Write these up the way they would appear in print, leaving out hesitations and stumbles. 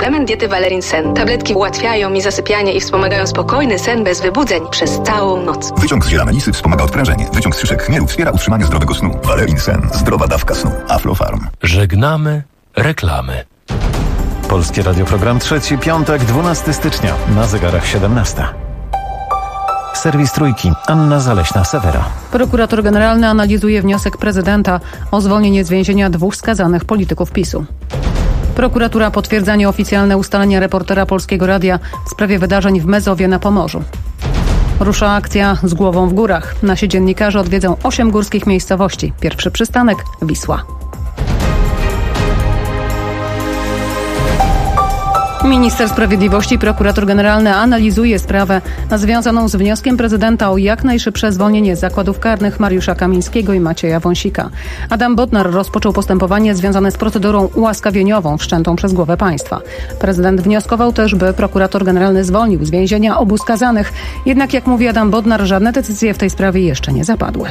suplement diety Valerin Sen. Tabletki ułatwiają mi zasypianie i wspomagają spokojny sen bez wybudzeń przez całą noc. Wyciąg z ziela melisy wspomaga odprężenie. Wyciąg z szyszek chmielu wspiera utrzymanie zdrowego snu. Valerin Sen. Zdrowa dawka snu. Aflofarm. Żegnamy reklamy. Polskie Radio, program trzeci, piątek, 12 stycznia, na zegarach 17. Serwis Trójki, Anna Zaleśna-Sewera. Prokurator generalny analizuje wniosek prezydenta o zwolnienie z więzienia 2 skazanych polityków PiS-u. Prokuratura potwierdza nieoficjalne ustalenia reportera Polskiego Radia w sprawie wydarzeń w Mezowie na Pomorzu. Rusza akcja Z głową w górach. Nasi dziennikarze odwiedzą 8 górskich miejscowości. Pierwszy przystanek Wisła. Minister Sprawiedliwości i prokurator generalny analizuje sprawę związaną z wnioskiem prezydenta o jak najszybsze zwolnienie z zakładów karnych Mariusza Kamińskiego i Macieja Wąsika. Adam Bodnar rozpoczął postępowanie związane z procedurą ułaskawieniową wszczętą przez głowę państwa. Prezydent wnioskował też, by prokurator generalny zwolnił z więzienia obu skazanych. Jednak, jak mówi Adam Bodnar, żadne decyzje w tej sprawie jeszcze nie zapadły.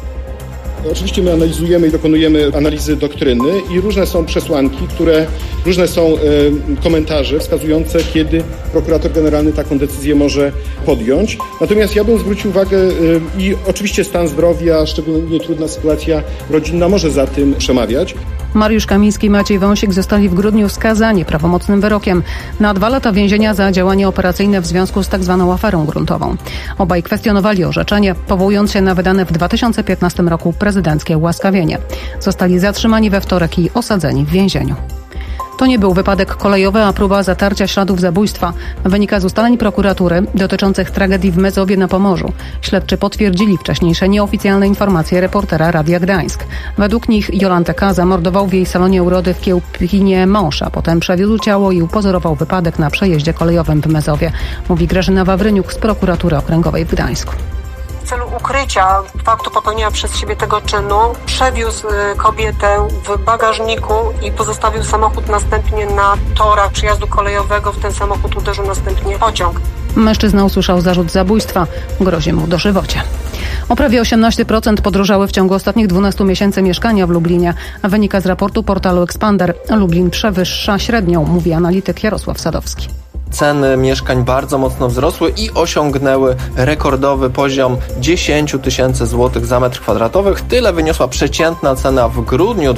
Oczywiście my analizujemy i dokonujemy analizy doktryny i różne są przesłanki, różne są komentarze wskazujące, kiedy prokurator generalny taką decyzję może podjąć. Natomiast ja bym zwrócił uwagę i oczywiście stan zdrowia, szczególnie trudna sytuacja rodzinna może za tym przemawiać. Mariusz Kamiński i Maciej Wąsik zostali w grudniu skazani prawomocnym wyrokiem na 2 lata więzienia za działanie operacyjne w związku z tzw. aferą gruntową. Obaj kwestionowali orzeczenie, powołując się na wydane w 2015 roku prezydenckie ułaskawienie. Zostali zatrzymani we wtorek i osadzeni w więzieniu. To nie był wypadek kolejowy, a próba zatarcia śladów zabójstwa. Wynika z ustaleń prokuratury dotyczących tragedii w Mezowie na Pomorzu. Śledczy potwierdzili wcześniejsze nieoficjalne informacje reportera Radia Gdańsk. Według nich Jolantę K. zamordował w jej salonie urody w Kiełpinie mąż, a potem przewiózł ciało i upozorował wypadek na przejeździe kolejowym w Mezowie, mówi Grażyna Wawryniuk z prokuratury okręgowej w Gdańsku. W celu ukrycia faktu popełnienia przez siebie tego czynu przewiózł kobietę w bagażniku i pozostawił samochód następnie na torach przejazdu kolejowego. W ten samochód uderzył następnie pociąg. Mężczyzna usłyszał zarzut zabójstwa. Grozi mu dożywocie. O prawie 18% podrożały w ciągu ostatnich 12 miesięcy mieszkania w Lublinie. Wynika z raportu portalu Expander. Lublin przewyższa średnią, mówi analityk Jarosław Sadowski. Ceny mieszkań bardzo mocno wzrosły i osiągnęły rekordowy poziom 10 000 złotych za metr kwadratowy. Tyle wyniosła przeciętna cena w grudniu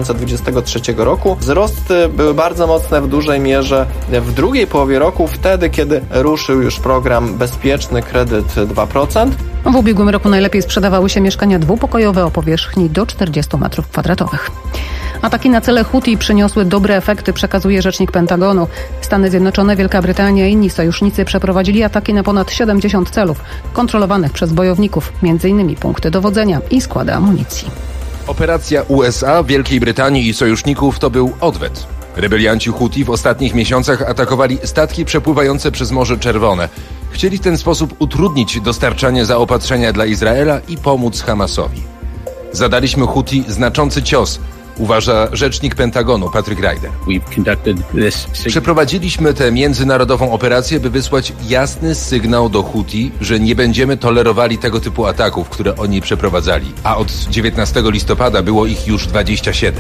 2023 roku. Wzrosty były bardzo mocne w dużej mierze w drugiej połowie roku, wtedy kiedy ruszył już program Bezpieczny Kredyt 2%. W ubiegłym roku najlepiej sprzedawały się mieszkania dwupokojowe o powierzchni do 40 metrów kwadratowych. Ataki na cele Huti przyniosły dobre efekty, przekazuje rzecznik Pentagonu. Stany Zjednoczone, Wielka Brytania i inni sojusznicy przeprowadzili ataki na ponad 70 celów kontrolowanych przez bojowników, m.in. punkty dowodzenia i składy amunicji. Operacja USA, Wielkiej Brytanii i sojuszników to był odwet. Rebelianci Huti w ostatnich miesiącach atakowali statki przepływające przez Morze Czerwone. Chcieli w ten sposób utrudnić dostarczanie zaopatrzenia dla Izraela i pomóc Hamasowi. Zadaliśmy Huti znaczący cios, uważa rzecznik Pentagonu Patrick Ryder. Przeprowadziliśmy tę międzynarodową operację, by wysłać jasny sygnał do Huti, że nie będziemy tolerowali tego typu ataków, które oni przeprowadzali. A od 19 listopada było ich już 27.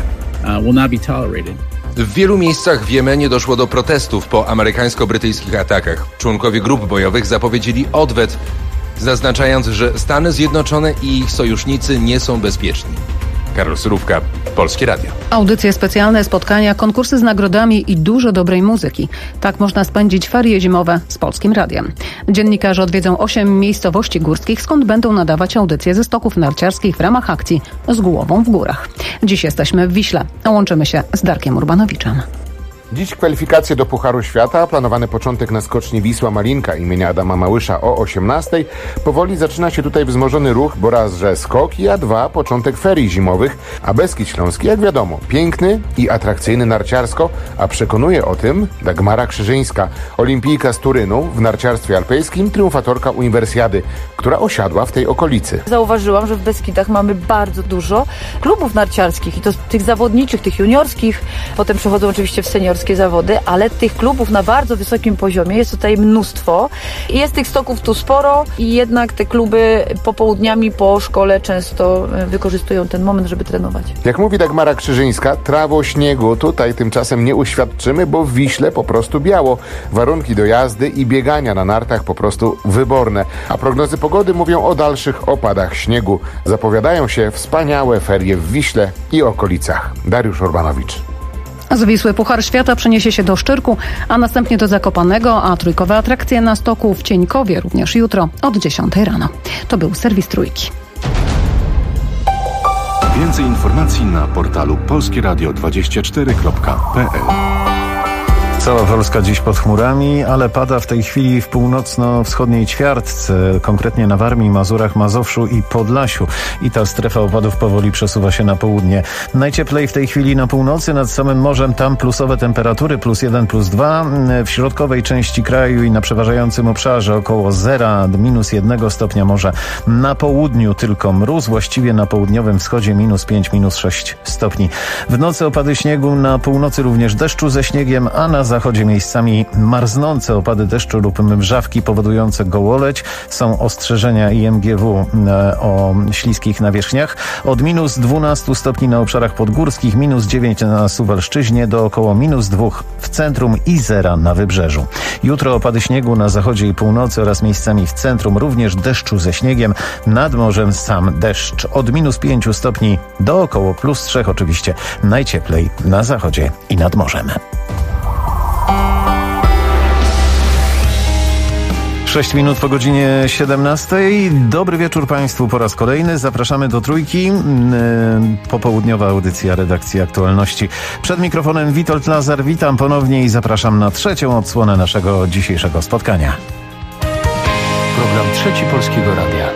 W wielu miejscach w Jemenie doszło do protestów po amerykańsko-brytyjskich atakach. Członkowie grup bojowych zapowiedzieli odwet, zaznaczając, że Stany Zjednoczone i ich sojusznicy nie są bezpieczni. Karol Surówka, Polskie Radio. Audycje specjalne, spotkania, konkursy z nagrodami i dużo dobrej muzyki. Tak można spędzić ferie zimowe z Polskim Radiem. Dziennikarze odwiedzą 8 miejscowości górskich, skąd będą nadawać audycje ze stoków narciarskich w ramach akcji Z głową w górach. Dziś jesteśmy w Wiśle, a łączymy się z Darkiem Urbanowiczem. Dziś kwalifikacje do Pucharu Świata, planowany początek na skoczni Wisła Malinka imienia Adama Małysza o 18:00. Powoli zaczyna się tutaj wzmożony ruch, bo raz, że skoki, a dwa, początek ferii zimowych, a Beskid Śląski, jak wiadomo, piękny i atrakcyjny narciarsko, a przekonuje o tym Dagmara Krzyżyńska, olimpijka z Turynu w narciarstwie alpejskim, triumfatorka Uniwersjady, która osiadła w tej okolicy. Zauważyłam, że w Beskidach mamy bardzo dużo klubów narciarskich i to tych zawodniczych, tych juniorskich, potem przechodzą oczywiście w seniorskie koszykarskie zawody, ale tych klubów na bardzo wysokim poziomie jest tutaj mnóstwo. Jest tych stoków tu sporo i jednak te kluby popołudniami po szkole często wykorzystują ten moment, żeby trenować. Jak mówi Dagmara Krzyżyńska, trawo śniegu tutaj tymczasem nie uświadczymy, bo w Wiśle po prostu biało. Warunki do jazdy i biegania na nartach po prostu wyborne. A prognozy pogody mówią o dalszych opadach śniegu. Zapowiadają się wspaniałe ferie w Wiśle i okolicach. Dariusz Urbanowicz. Z Wisły Puchar Świata przeniesie się do Szczyrku, a następnie do Zakopanego, a trójkowe atrakcje na stoku w Cieńkowie również jutro od 10 rano. To był serwis Trójki. Więcej informacji na portalu polskieradio24.pl. Cała Polska dziś pod chmurami, ale pada w tej chwili w północno-wschodniej ćwiartce, konkretnie na Warmii, Mazurach, Mazowszu i Podlasiu. I ta strefa opadów powoli przesuwa się na południe. Najcieplej w tej chwili na północy, nad samym morzem, tam plusowe temperatury, +1, +2. W środkowej części kraju i na przeważającym obszarze około 0, -1 stopnia morza. Na południu tylko mróz, właściwie na południowym wschodzie -5, -6 stopni. W nocy opady śniegu, na północy również deszczu ze śniegiem, a na zachodzie miejscami marznące opady deszczu lub mrzawki powodujące gołoleć. Są ostrzeżenia IMGW o śliskich nawierzchniach. Od -12 stopni na obszarach podgórskich, -9 na Suwalszczyźnie, do około -2 w centrum i 0 na wybrzeżu. Jutro opady śniegu na zachodzie i północy oraz miejscami w centrum, również deszczu ze śniegiem. Nad morzem sam deszcz. Od -5 stopni do około +3 oczywiście. Najcieplej na zachodzie i nad morzem. 6 minut po godzinie 17. Dobry wieczór Państwu po raz kolejny. Zapraszamy do Trójki. Popołudniowa audycja redakcji Aktualności. Przed mikrofonem Witold Lazar. Witam ponownie i zapraszam na trzecią odsłonę naszego dzisiejszego spotkania. Program Trzeci Polskiego Radia.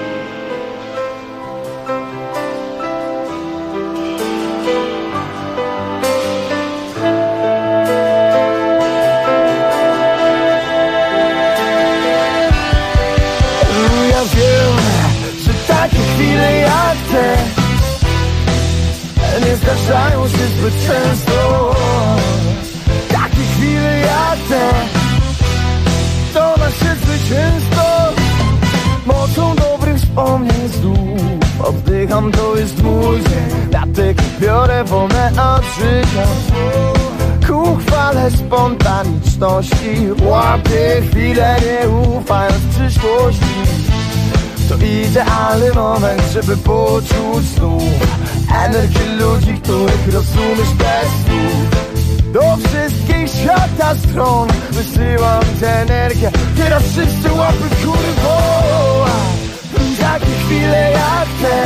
Nie zdarzają się zbyt często. Takie chwile jak te, to nasze zwycięstwo. Mocą dobrych wspomnień znów oddycham, to jest mój dzień. Dlatego biorę wolne od życia ku chwale spontaniczności. Łapię chwilę, nie ufając przyszłości. To idealny moment, żeby poczuć znów energię ludzi, których rozumiesz bez słów. Do wszystkich świata stron wysyłam tę energię. Teraz wszyscy łapy w górę woła. Takie chwile jak te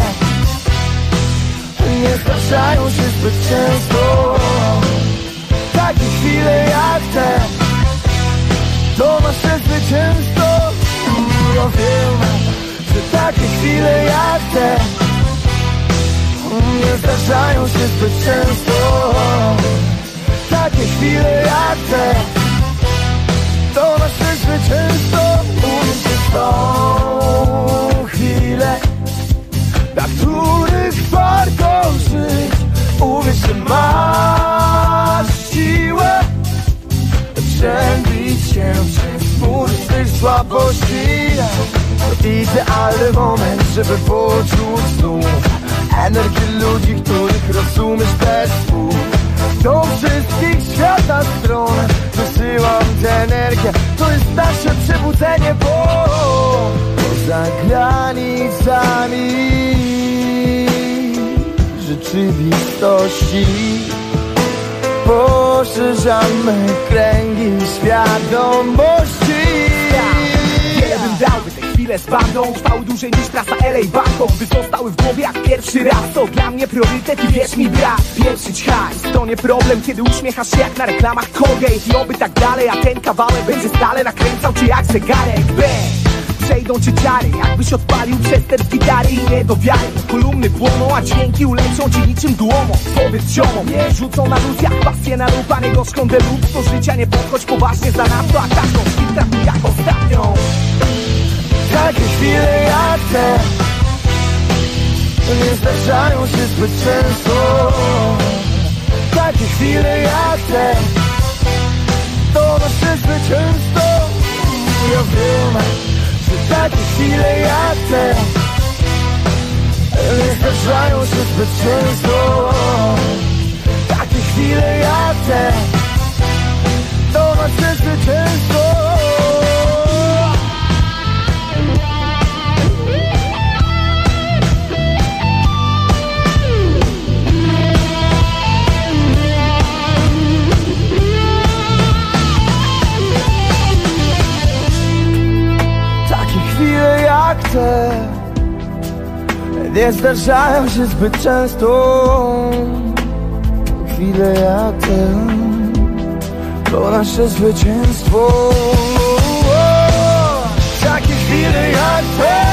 nie zdarzają się zbyt często. Takie chwile jak te to nasze zwycięstwo. Ja wiem, że takie chwile jak te nie zdarzają się zbyt często. Takie chwile jak te to nasze zwycięstwo. Uwierzcie w tą chwilę, dla których warto żyć. Uwierz, że masz siłę przebić się przez mur swych słabości. To idealny moment, żeby poczuć znów energię ludzi, których rozumiesz bez słów. Do wszystkich świata stron wysyłam tę energię. To jest nasze przebudzenie, bo poza granicami rzeczywistości poszerzamy kręgi świadomości. Wiele bym dał, by te chwile z bandą trwały dłużej niż trasa LA Bangkok, by zostały w głowie jak pierwszy raz. To dla mnie priorytet i wierz mi brat, pieprzyć hajs to nie problem, kiedy uśmiechasz się jak na reklamach Colgate. I oby tak dalej, a ten kawałek będzie stale nakręcał cię jak zegarek. Przejdą cię ciary, jakbyś odpalił przestęp gitary i nie do wiary. Kolumny płoną, a dźwięki uleczą ci niczym dłomą. Powiedz ziomom, nie rzucą na luz jak pasję na lub, a nie gorzką deluxe. Do życia nie podchodź poważnie za nadto, a każdą chwilę traktuj jak ostatnią. Takie chwile jak te nie zdarzają się zbyt często. Takie chwile jak te te. Nie zdarzają się zbyt często takie chwile jak te. To nasze zwycięstwo. Takie chwile jak te nie zdarzają się zbyt często. Chwile jak te, to nasze zwycięstwo. Takie chwile jak te.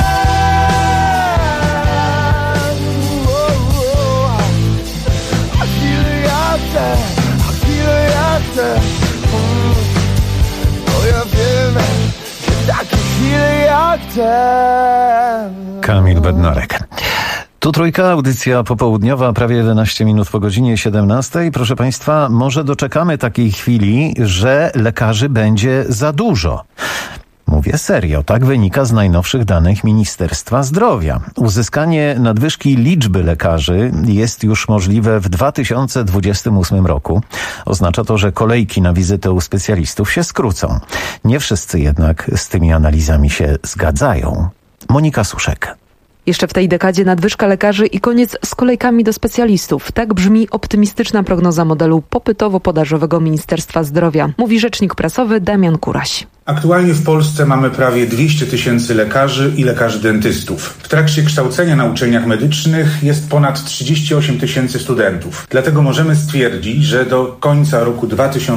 A chwile jak te, a chwile jak te. No ja wiem, że takie chwile jak te. Kamil Bednarek. Tu Trójka, audycja popołudniowa, prawie 11 minut po godzinie 17. Proszę Państwa, może doczekamy takiej chwili, że lekarzy będzie za dużo. Mówię serio, tak wynika z najnowszych danych Ministerstwa Zdrowia. Uzyskanie nadwyżki liczby lekarzy jest już możliwe w 2028 roku. Oznacza to, że kolejki na wizytę u specjalistów się skrócą. Nie wszyscy jednak z tymi analizami się zgadzają. Monika Suszek. Jeszcze w tej dekadzie nadwyżka lekarzy i koniec z kolejkami do specjalistów. Tak brzmi optymistyczna prognoza modelu popytowo-podażowego Ministerstwa Zdrowia, mówi rzecznik prasowy Damian Kuraś. Aktualnie w Polsce mamy prawie 200 000 lekarzy i lekarzy dentystów. W trakcie kształcenia na uczelniach medycznych jest ponad 38 000 studentów. Dlatego możemy stwierdzić, że do końca roku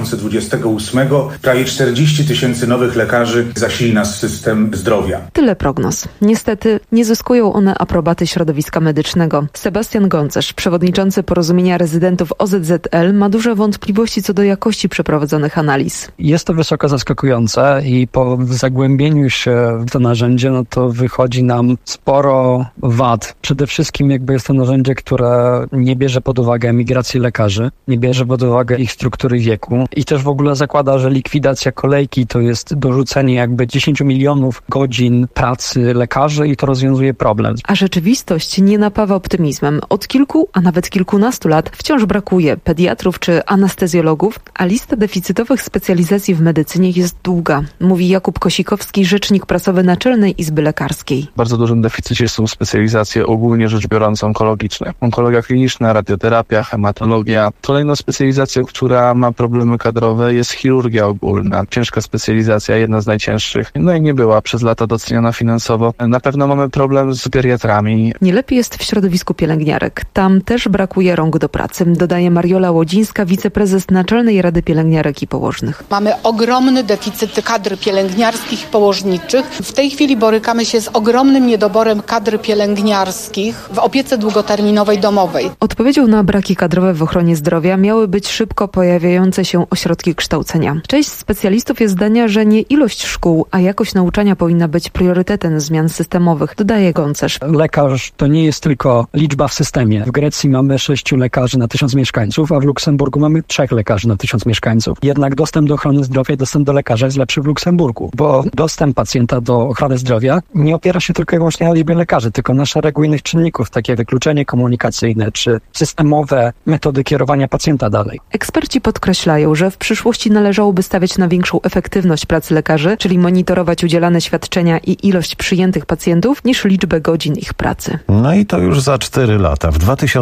2028 prawie 40 000 nowych lekarzy zasili nasz system zdrowia. Tyle prognoz. Niestety nie zyskują one aprobaty środowiska medycznego. Sebastian Goncerz, przewodniczący Porozumienia Rezydentów OZZL, ma duże wątpliwości co do jakości przeprowadzonych analiz. Jest to wysoko zaskakujące i po zagłębieniu się w to narzędzie, no to wychodzi nam sporo wad. Przede wszystkim jest to narzędzie, które nie bierze pod uwagę emigracji lekarzy, nie bierze pod uwagę ich struktury wieku i też w ogóle zakłada, że likwidacja kolejki to jest dorzucenie 10 milionów godzin pracy lekarzy i to rozwiązuje problem. A rzeczywistość nie napawa optymizmem. Od kilku, a nawet kilkunastu lat wciąż brakuje pediatrów czy anestezjologów, a lista deficytowych specjalizacji w medycynie jest długa, mówi Jakub Kosikowski, rzecznik prasowy Naczelnej Izby Lekarskiej. W bardzo dużym deficycie są specjalizacje ogólnie rzecz biorąc onkologiczne. Onkologia kliniczna, radioterapia, hematologia. Kolejną specjalizacją, która ma problemy kadrowe, jest chirurgia ogólna. Ciężka specjalizacja, jedna z najcięższych. No i nie była przez lata doceniona finansowo. Na pewno mamy problem z geriatrami. Nie lepiej jest w środowisku pielęgniarek. Tam też brakuje rąk do pracy, dodaje Mariola Łodzińska, wiceprezes Naczelnej Rady Pielęgniarek i Położnych. Mamy ogromny deficyt kadr pielęgniarskich i położniczych. W tej chwili borykamy się z ogromnym niedoborem kadr pielęgniarskich w opiece długoterminowej domowej. Odpowiedzią na braki kadrowe w ochronie zdrowia miały być szybko pojawiające się ośrodki kształcenia. Część specjalistów jest zdania, że nie ilość szkół, a jakość nauczania powinna być priorytetem zmian systemowych, dodaje Goncerz. Lekarz to nie jest tylko liczba w systemie. W Grecji mamy 6 lekarzy na 1000 mieszkańców, a w Luksemburgu mamy 3 lekarzy na 1000 mieszkańców. Jednak dostęp do ochrony zdrowia i dostęp do lekarza jest lepszy w Luksemburgu, bo dostęp pacjenta do ochrony zdrowia nie opiera się tylko i wyłącznie na liczbie lekarzy, tylko na szeregu innych czynników, takie jak wykluczenie komunikacyjne czy systemowe metody kierowania pacjenta dalej. Eksperci podkreślają, że w przyszłości należałoby stawiać na większą efektywność pracy lekarzy, czyli monitorować udzielane świadczenia i ilość przyjętych pacjentów niż liczbę godzin ich pracy. No i to już za 4 lata, w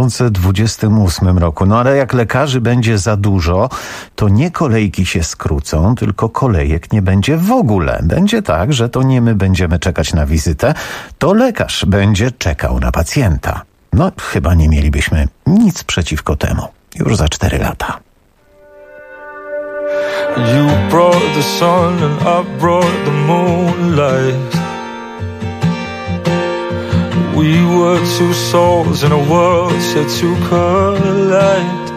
2028 roku. No ale jak lekarzy będzie za dużo, to nie kolejki się skrócą, tylko kolejek nie będzie w ogóle. Będzie tak, że to nie my będziemy czekać na wizytę, to lekarz będzie czekał na pacjenta. No chyba nie mielibyśmy nic przeciwko temu. Już za 4 lata. You brought the sun and I brought the moonlight. We were two souls in a world set to collide.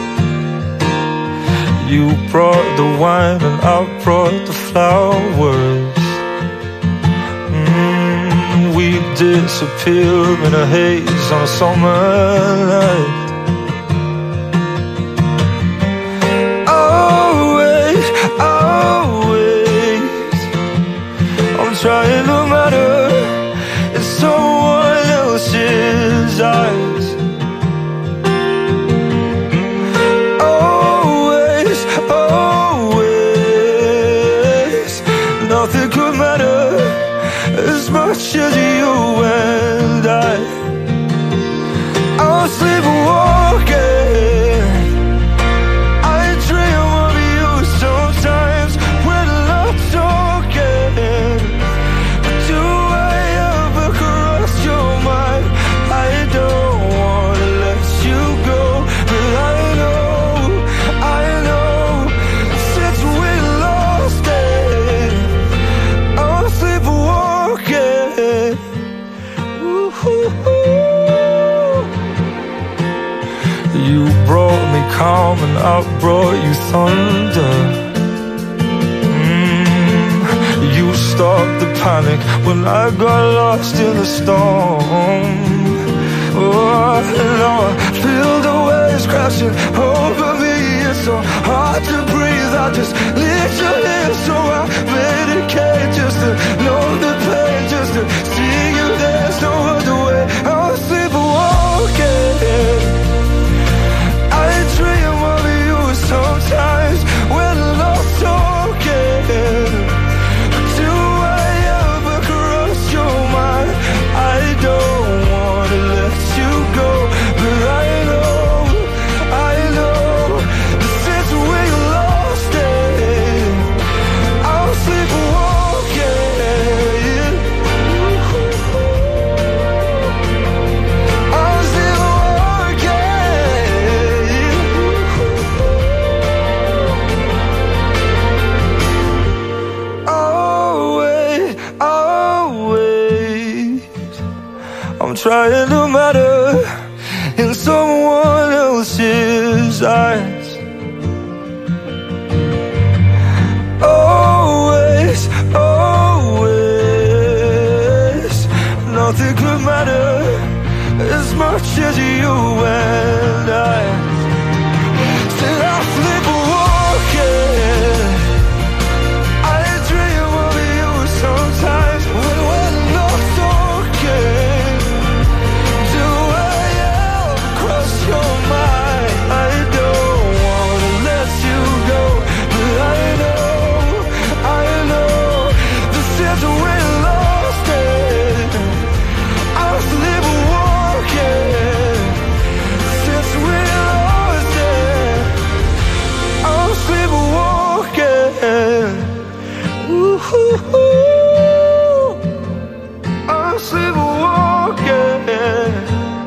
You brought the wine and I brought the flowers. We disappear in a haze on a summer night. Always, always, I'm trying no matter nothing could matter as much as you and I'm sleepwalking. I dream of you sometimes when I'm talking. Do I ever cross your mind? I don't wanna let you go, but I know since we lost it, I'm sleepwalking. Ooh. You brought me calm and I brought you thunder. You stopped the panic when I got lost in the storm. Oh, now I feel the waves crashing over me. It's so hard to breathe. I just need you here, so I medicate just to know the pain, just to see you. There's no other way. I'm sleepwalking. I dream of you sometimes when I'm talking. Do I ever cross your mind? I don't wanna let you go, but I know that since we lost it, I'm sleepwalking. I'm sleepwalking. Always, I'm trying to matter in someone else's eyes. Always, nothing could matter as much as you and Still I'm sleepwalking. I dream of you sometimes when we're not talking. Do I ever cross your mind? I don't wanna let you go, but I know that since we lost it, I'm sleepwalking. Since we lost it, I'm sleepwalking. Ooh, I'm sleepwalking.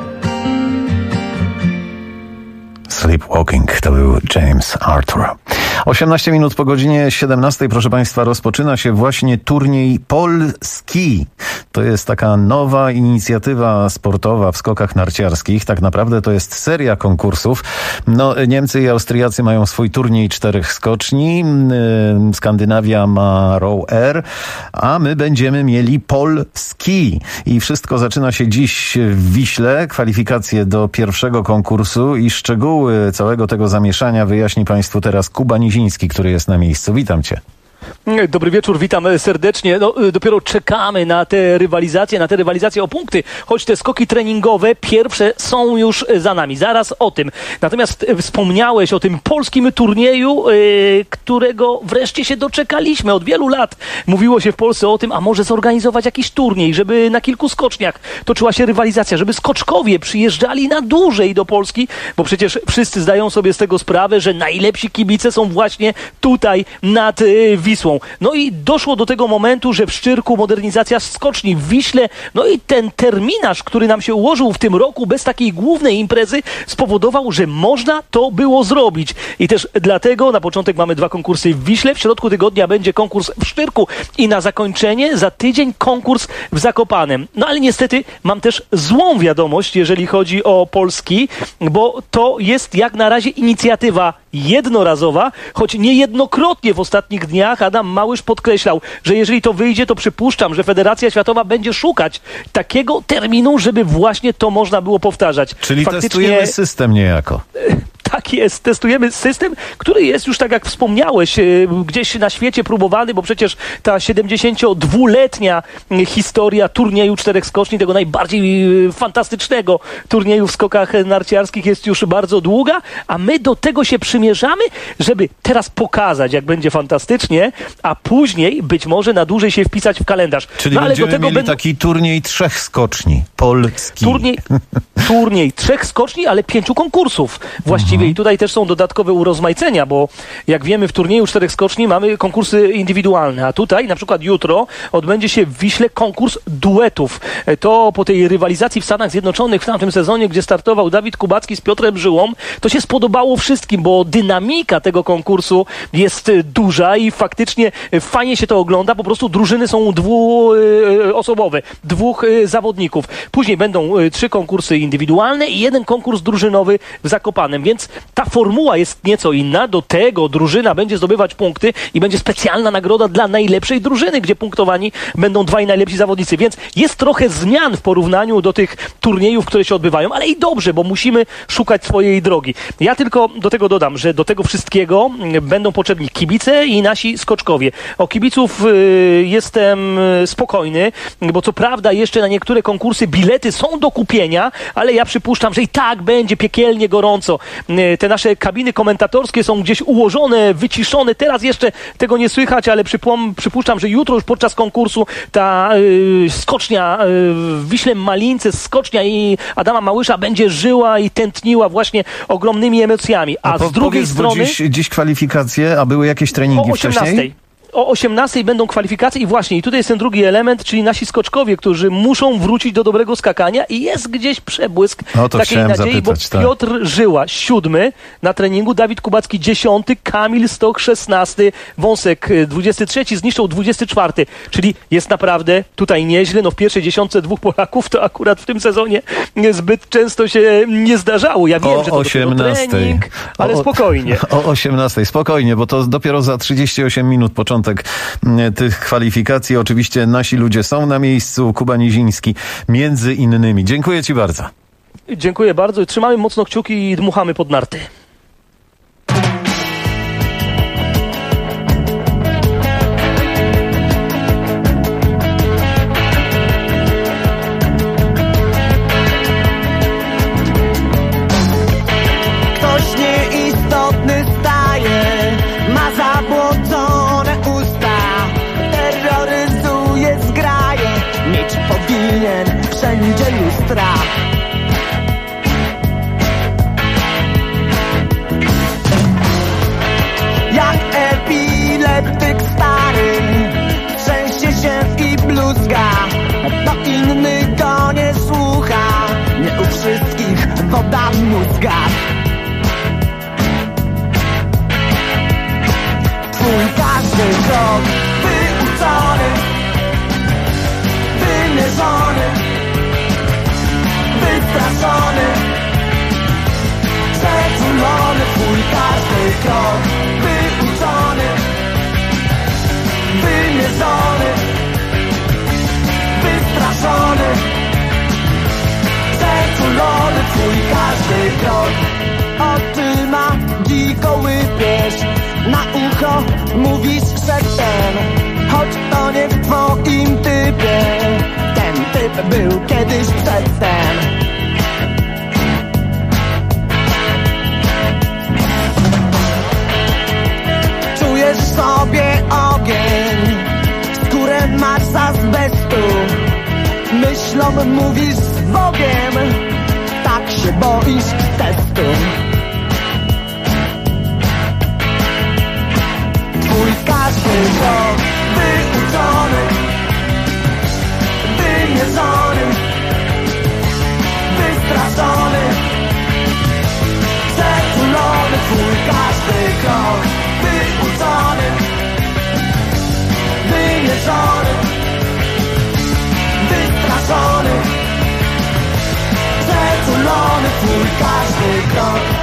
Sleepwalking to był James Arthur. 18 minut po godzinie 17, proszę Państwa, rozpoczyna się właśnie turniej Polski. To jest taka nowa inicjatywa sportowa w skokach narciarskich. Tak naprawdę to jest seria konkursów. Niemcy i Austriacy mają swój turniej 4 skoczni. Skandynawia ma Row Air, a my będziemy mieli Polski. I wszystko zaczyna się dziś w Wiśle. Kwalifikacje do pierwszego konkursu i szczegóły całego tego zamieszania wyjaśni Państwu teraz Kuba Niziński, który jest na miejscu. Witam Cię. Dobry wieczór, witam serdecznie. Dopiero czekamy na te rywalizacje o punkty, choć te skoki treningowe pierwsze są już za nami. Zaraz o tym. Natomiast wspomniałeś o tym polskim turnieju, którego wreszcie się doczekaliśmy. Od wielu lat mówiło się w Polsce o tym, a może zorganizować jakiś turniej, żeby na kilku skoczniach toczyła się rywalizacja, żeby skoczkowie przyjeżdżali na dłużej do Polski, bo przecież wszyscy zdają sobie z tego sprawę, że najlepsi kibice są właśnie tutaj nad Wisłą. No i doszło do tego momentu, że w Szczyrku modernizacja skoczni w Wiśle, no i ten terminarz, który nam się ułożył w tym roku bez takiej głównej imprezy, spowodował, że można to było zrobić. I też dlatego na początek mamy 2 konkursy w Wiśle, w środku tygodnia będzie konkurs w Szczyrku i na zakończenie za tydzień konkurs w Zakopanem. No ale niestety mam też złą wiadomość, jeżeli chodzi o Polski, bo to jest jak na razie inicjatywa jednorazowa, choć niejednokrotnie w ostatnich dniach Adam Małysz podkreślał, że jeżeli to wyjdzie, to przypuszczam, że Federacja Światowa będzie szukać takiego terminu, żeby właśnie to można było powtarzać. Czyli testujemy system niejako. Tak jest, testujemy system, który jest już, tak jak wspomniałeś, gdzieś na świecie próbowany, bo przecież ta 72-letnia historia turnieju 4 skoczni, tego najbardziej fantastycznego turnieju w skokach narciarskich jest już bardzo długa, a my do tego się przymierzamy, żeby teraz pokazać, jak będzie fantastycznie, a później być może na dłużej się wpisać w kalendarz. Czyli ale będziemy do tego mieli taki turniej 3 skoczni, polski. Turniej 3 skoczni, ale 5 konkursów właściwie. I tutaj też są dodatkowe urozmaicenia, bo jak wiemy, w turnieju 4 skoczni mamy konkursy indywidualne, a tutaj na przykład jutro odbędzie się w Wiśle konkurs duetów. To po tej rywalizacji w Stanach Zjednoczonych w tamtym sezonie, gdzie startował Dawid Kubacki z Piotrem Żyłą, to się spodobało wszystkim, bo dynamika tego konkursu jest duża i faktycznie fajnie się to ogląda. Po prostu drużyny są dwuosobowe, 2 zawodników. Później będą 3 konkursy indywidualne i 1 konkurs drużynowy w Zakopanem, więc ta formuła jest nieco inna. Do tego drużyna będzie zdobywać punkty i będzie specjalna nagroda dla najlepszej drużyny, gdzie punktowani będą 2 najlepsi zawodnicy, więc jest trochę zmian w porównaniu do tych turniejów, które się odbywają, ale i dobrze, bo musimy szukać swojej drogi. Ja tylko do tego dodam, że do tego wszystkiego będą potrzebni kibice i nasi skoczkowie. O kibiców jestem spokojny, bo co prawda jeszcze na niektóre konkursy bilety są do kupienia, ale ja przypuszczam, że i tak będzie piekielnie gorąco. Te nasze kabiny komentatorskie są gdzieś ułożone, wyciszone. Teraz jeszcze tego nie słychać, ale przypuszczam, że jutro już podczas konkursu ta skocznia w Wiśle Malince, skocznia i Adama Małysza będzie żyła i tętniła właśnie ogromnymi emocjami. A z drugiej strony... Dziś kwalifikacje, a były jakieś treningi wcześniej? O 18 będą kwalifikacje i właśnie, i tutaj jest ten drugi element, czyli nasi skoczkowie, którzy muszą wrócić do dobrego skakania i jest gdzieś przebłysk takiej nadziei, bo Piotr Żyła 7 na treningu, Dawid Kubacki 10, Kamil Stoch 16, Wąsek 23, Zniszczą 24, czyli jest naprawdę tutaj nieźle. No w pierwszej dziesiątce 2 Polaków to akurat w tym sezonie zbyt często się nie zdarzało. Ja wiem, że to 18. trening, ale spokojnie. O 18, spokojnie, bo to dopiero za 38 minut początek tych kwalifikacji. Oczywiście nasi ludzie są na miejscu. Kuba Niziński między innymi. Dziękuję Ci bardzo. Dziękuję bardzo. Trzymamy mocno kciuki i dmuchamy pod narty. Ktoś nieistotny staje, ma zabłocone usta, terroryzuje zgraje, mieć powinien wszędzie lustra. Jak epileptyk stary, trzęsie się i bluzga, to inny go nie słucha, nie u wszystkich woda w mózgach. Twój każdy krok wyuczony, wymierzony, wystraszony, przeczulony. Twój każdy krok wyuczony, wymierzony, wystraszony, przeczulony. Twój każdy krok oczyma dziko łypiesz, na ucho mówisz szeptem, choć to nie w twoim typie. Ten typ był kiedyś przedtem. Czujesz sobie ogień, skórę masz z azbestu, myślą mówisz z Bogiem, tak się boisz testu. Twój każdy krok wyuczony, wymierzony, wystraszony, przeczulony. Twój każdy krok wyuczony, wymierzony, wystraszony, przeczulony. Twój każdy krok.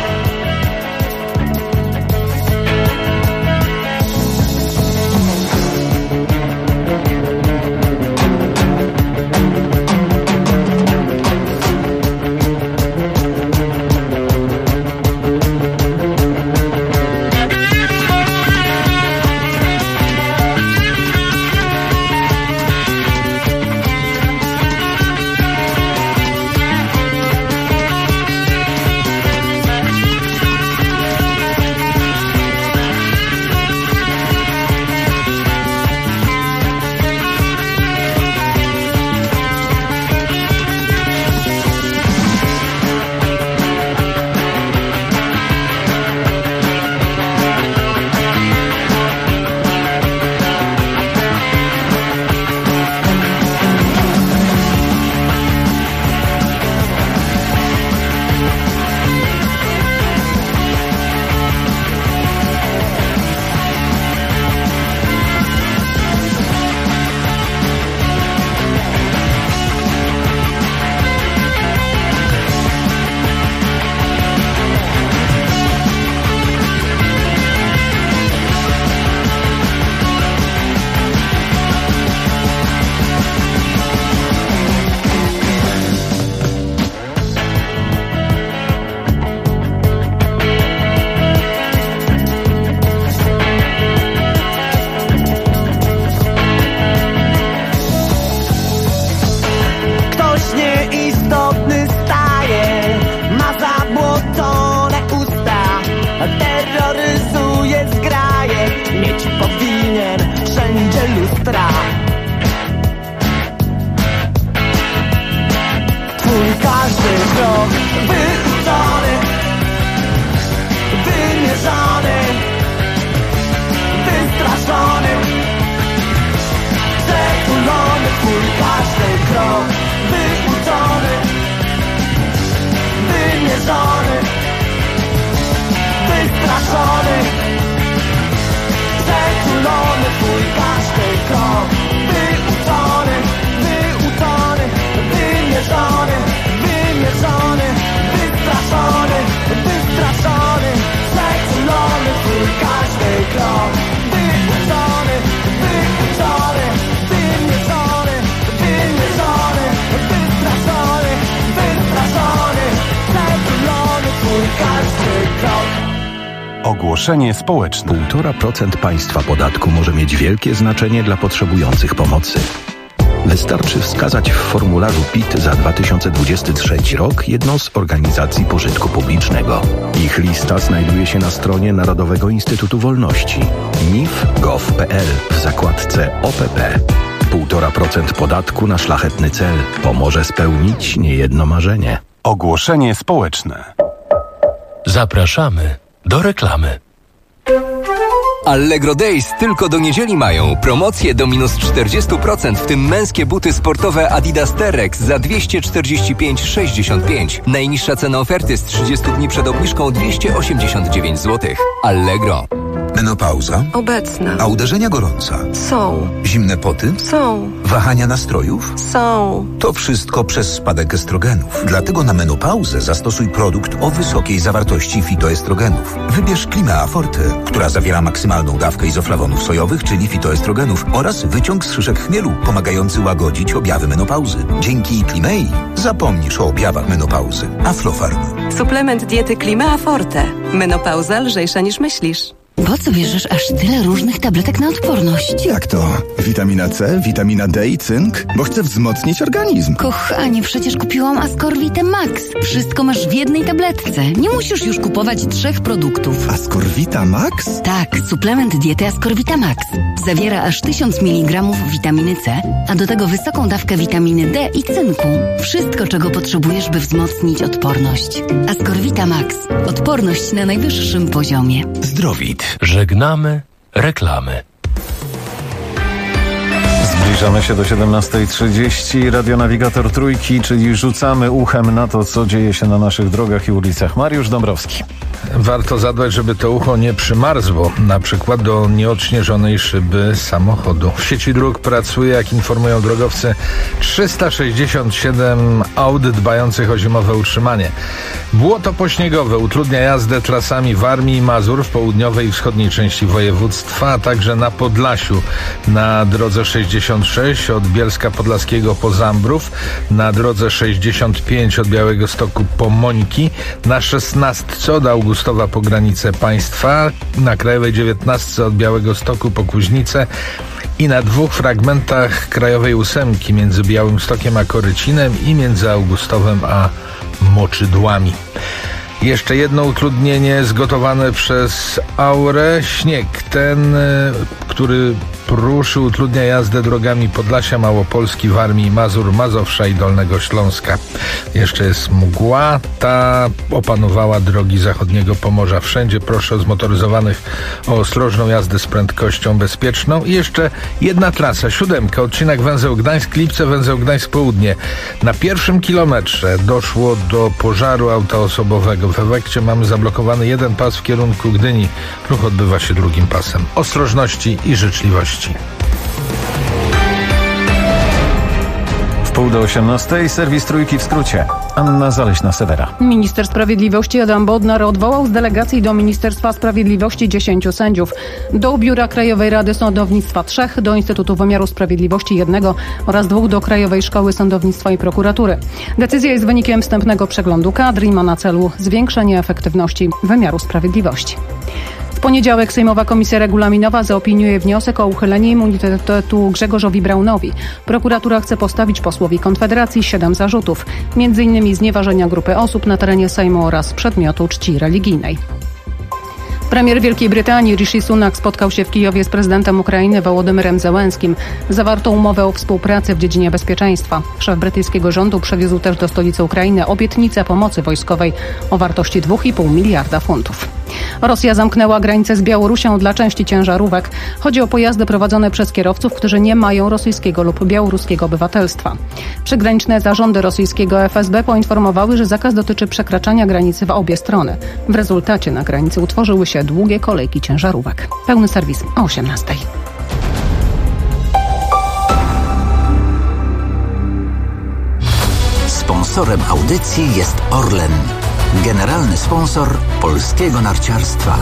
Ogłoszenie społeczne. 1,5% państwa podatku może mieć wielkie znaczenie dla potrzebujących pomocy. Wystarczy wskazać w formularzu PIT za 2023 rok jedną z organizacji pożytku publicznego. Ich lista znajduje się na stronie Narodowego Instytutu Wolności nif.gov.pl w zakładce OPP. 1,5% podatku na szlachetny cel pomoże spełnić niejedno marzenie. Ogłoszenie społeczne. Zapraszamy do reklamy. Allegro Days tylko do niedzieli mają promocje do minus 40%, w tym męskie buty sportowe Adidas T-Rex za 245,65. Najniższa cena oferty z 30 dni przed obniżką 289 zł. Allegro. Menopauza? Obecna. A uderzenia gorąca? Są. Zimne poty? Są. Wahania nastrojów? Są. To wszystko przez spadek estrogenów. Dlatego na menopauzę zastosuj produkt o wysokiej zawartości fitoestrogenów. Wybierz Climea Forte, która zawiera maksymalną dawkę izoflawonów sojowych, czyli fitoestrogenów, oraz wyciąg z szyszek chmielu, pomagający łagodzić objawy menopauzy. Dzięki Climei zapomnisz o objawach menopauzy. Aflofarm. Suplement diety Climea Forte. Menopauza lżejsza niż myślisz. Po co bierzesz aż tyle różnych tabletek na odporność? Jak to? Witamina C, witamina D i cynk? Bo chcę wzmocnić organizm. Kochanie, przecież kupiłam Ascorvite Max. Wszystko masz w jednej tabletce. Nie musisz już kupować 3 produktów. Ascorvita Max? Tak, suplement diety Ascorvita Max. Zawiera aż 1000 mg witaminy C, a do tego wysoką dawkę witaminy D i cynku. Wszystko, czego potrzebujesz, by wzmocnić odporność. Ascorvita Max. Odporność na najwyższym poziomie. Zdrowit. Żegnamy reklamy. Zbliżamy się do 17:30. Radionawigator Trójki, czyli rzucamy uchem na to, co dzieje się na naszych drogach i ulicach. Mariusz Dąbrowski. Warto zadbać, żeby to ucho nie przymarzło, na przykład do nieodśnieżonej szyby samochodu. W sieci dróg pracuje, jak informują drogowcy, 367 aut dbających o zimowe utrzymanie. Błoto pośniegowe utrudnia jazdę trasami Warmii i Mazur w południowej i wschodniej części województwa, a także na Podlasiu, na drodze 66 od Bielska Podlaskiego po Zambrów, na drodze 65 od Białegostoku po Mońki, na 16 od Augustowa po granicę państwa, na Krajowej 19 od Białegostoku po Kuźnicę i na 2 fragmentach Krajowej 8 między Białymstokiem a Korycinem i między Augustowem a Moczydłami. Jeszcze jedno utrudnienie zgotowane przez Aurę. Śnieg, ten, który pruszy, utrudnia jazdę drogami Podlasia, Małopolski, Warmii, Mazur, Mazowsza i Dolnego Śląska. Jeszcze jest mgła, ta opanowała drogi zachodniego Pomorza. Wszędzie proszę o zmotoryzowanych o ostrożną jazdę z prędkością bezpieczną. I jeszcze jedna trasa, 7, odcinek węzeł Gdańsk-Lipce, węzeł Gdańsk-Południe. Na 1. kilometrze doszło do pożaru auta osobowego. W efekcie mamy zablokowany jeden pas w kierunku Gdyni. Ruch odbywa się drugim pasem. Ostrożności i życzliwości. 17:30, serwis Trójki w skrócie. Anna Zaleśna-Sewera. Minister Sprawiedliwości Adam Bodnar odwołał z delegacji do Ministerstwa Sprawiedliwości 10 sędziów. Do Biura Krajowej Rady Sądownictwa 3, do Instytutu Wymiaru Sprawiedliwości 1 oraz 2 do Krajowej Szkoły Sądownictwa i Prokuratury. Decyzja jest wynikiem wstępnego przeglądu kadr i ma na celu zwiększenie efektywności wymiaru sprawiedliwości. W poniedziałek Sejmowa Komisja Regulaminowa zaopiniuje wniosek o uchylenie immunitetu Grzegorzowi Braunowi. Prokuratura chce postawić posłowi Konfederacji 7 zarzutów, m.in. znieważenia grupy osób na terenie Sejmu oraz przedmiotu czci religijnej. Premier Wielkiej Brytanii Rishi Sunak spotkał się w Kijowie z prezydentem Ukrainy Wołodymyrem Zełenskim. Zawarto umowę o współpracy w dziedzinie bezpieczeństwa. Szef brytyjskiego rządu przewiózł też do stolicy Ukrainy obietnicę pomocy wojskowej o wartości 2,5 miliarda funtów. Rosja zamknęła granicę z Białorusią dla części ciężarówek. Chodzi o pojazdy prowadzone przez kierowców, którzy nie mają rosyjskiego lub białoruskiego obywatelstwa. Przygraniczne zarządy rosyjskiego FSB poinformowały, że zakaz dotyczy przekraczania granicy w obie strony. W rezultacie na granicy utworzyły się długie kolejki ciężarówek. Pełny serwis o 18:00. Sponsorem audycji jest Orlen, generalny sponsor polskiego narciarstwa.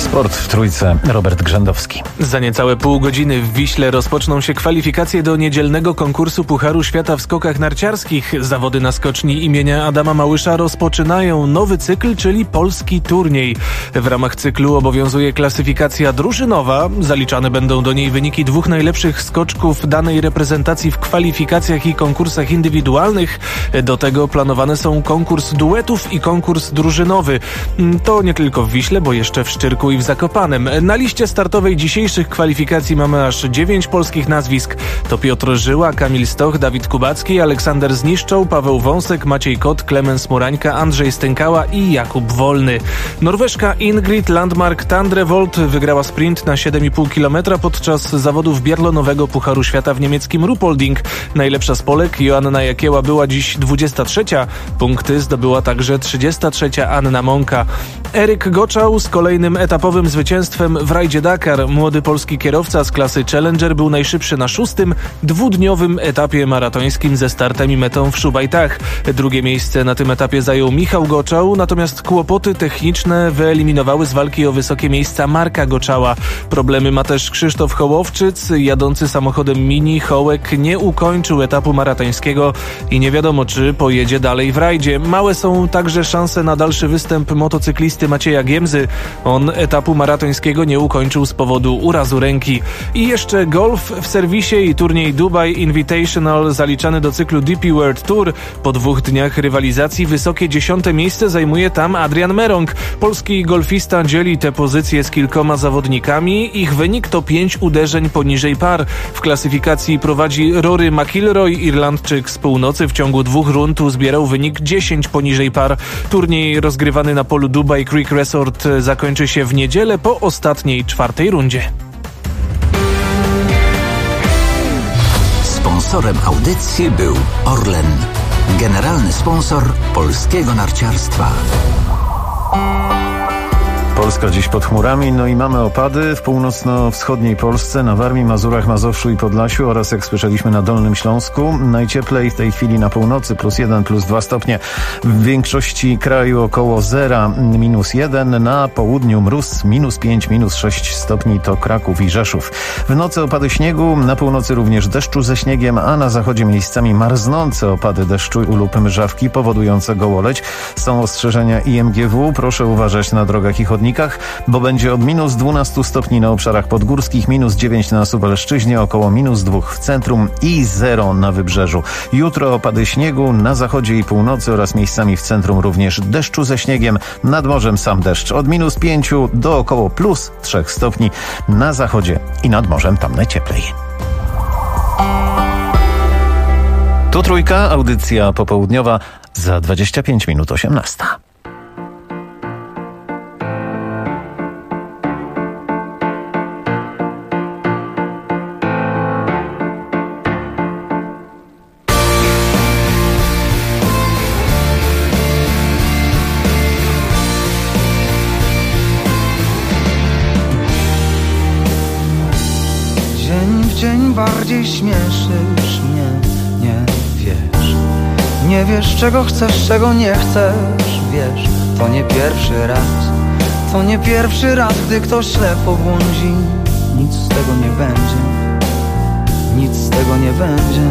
Sport w Trójce, Robert Grzędowski. Za niecałe pół godziny w Wiśle rozpoczną się kwalifikacje do niedzielnego konkursu Pucharu Świata w skokach narciarskich. Zawody na skoczni imienia Adama Małysza rozpoczynają nowy cykl, czyli polski turniej. W ramach cyklu obowiązuje klasyfikacja drużynowa. Zaliczane będą do niej wyniki 2 najlepszych skoczków danej reprezentacji w kwalifikacjach i konkursach indywidualnych. Do tego planowane są konkurs duetów i konkurs drużynowy. To nie tylko w Wiśle, bo jeszcze w Szczyrku i w Zakopanem. Na liście startowej dzisiejszych kwalifikacji mamy aż 9 polskich nazwisk. To Piotr Żyła, Kamil Stoch, Dawid Kubacki, Aleksander Zniszczoł, Paweł Wąsek, Maciej Kot, Klemens Murańka, Andrzej Stękała i Jakub Wolny. Norweżka Ingrid Landmark Tandrevold wygrała sprint na 7,5 km podczas zawodów biatlonowego Pucharu Świata w niemieckim Ruppolding. Najlepsza z Polek, Joanna Jakieła, była dziś 23. Punkty zdobyła także 33. Anna Mąka. Eryk Goczał z kolejnym etapowym zwycięstwem w rajdzie Dakar. Młody polski kierowca z klasy Challenger był najszybszy na 6. dwudniowym etapie maratońskim ze startem i metą w Szubajtach. Drugie miejsce na tym etapie zajął Michał Goczał, natomiast kłopoty techniczne wyeliminowały z walki o wysokie miejsca Marka Goczała. Problemy ma też Krzysztof Hołowczyc. Jadący samochodem Mini Hołek nie ukończył etapu maratońskiego i nie wiadomo, czy pojedzie dalej w rajdzie. Małe są także szanse na dalszy występ motocyklisty Macieja Giemzy. On etapu maratońskiego nie ukończył z powodu urazu ręki. I jeszcze golf w serwisie i turniej Dubai Invitational zaliczany do cyklu DP World Tour. Po 2 dniach rywalizacji wysokie 10. miejsce zajmuje tam Adrian Merong. Polski golfista dzieli tę pozycję z kilkoma zawodnikami. Ich wynik to 5 uderzeń poniżej par. W klasyfikacji prowadzi Rory McIlroy. Irlandczyk z północy w ciągu 2 rund uzbierał wynik 10 poniżej par. Turniej rozgrywany na polu Dubai Creek Resort zakończy się w niedzielę po ostatniej 4. rundzie. Sponsorem audycji był Orlen, generalny sponsor polskiego narciarstwa. Polska dziś pod chmurami, no i mamy opady w północno-wschodniej Polsce, na Warmii, Mazurach, Mazowszu i Podlasiu oraz, jak słyszeliśmy, na Dolnym Śląsku. Najcieplej w tej chwili na północy +1, +2 stopnie. W większości kraju około zera, -1. Na południu mróz, -5, -6 stopni to Kraków i Rzeszów. W nocy opady śniegu, na północy również deszczu ze śniegiem, a na zachodzie miejscami marznące opady deszczu lub mrzawki powodujące gołoleć. Są ostrzeżenia IMGW. Proszę uważać na drogach i chodnikach, bo będzie od -12 stopni na obszarach podgórskich, -9 na Suwalszczyźnie, około -2 w centrum i 0 na wybrzeżu. Jutro opady śniegu na zachodzie i północy oraz miejscami w centrum również deszczu ze śniegiem. Nad morzem sam deszcz od -5 do około +3 stopni na zachodzie i nad morzem tam najcieplej. Tu Trójka, audycja popołudniowa za 25 minut 18. Bardziej śmieszysz mnie, nie wiesz czego chcesz, czego nie chcesz, wiesz, to nie pierwszy raz, gdy ktoś ślepo błądzi, nic z tego nie będzie.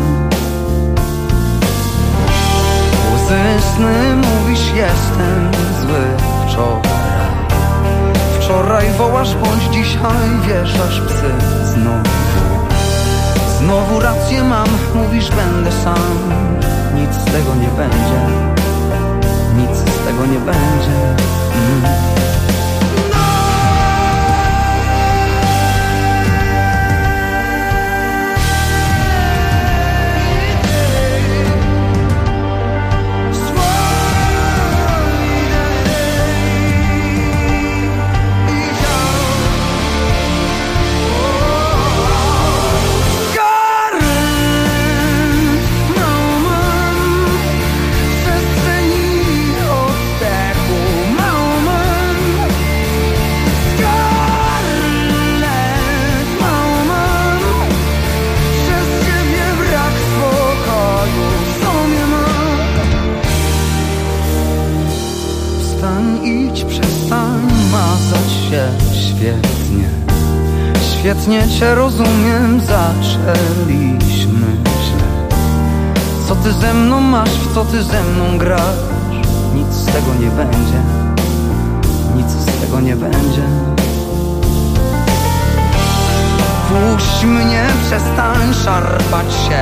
Łzy sny mówisz, jestem zły wczoraj wołasz, bądź dzisiaj wieszasz psy Znowu rację mam, mówisz będę sam. Nic z tego nie będzie. Przestań, idź, przestań mazać się. Świetnie, świetnie cię rozumiem. Zaczęliśmy źle. Co ty ze mną masz, w co ty ze mną grasz? Nic z tego nie będzie, nic z tego nie będzie. Puść mnie, przestań szarpać się.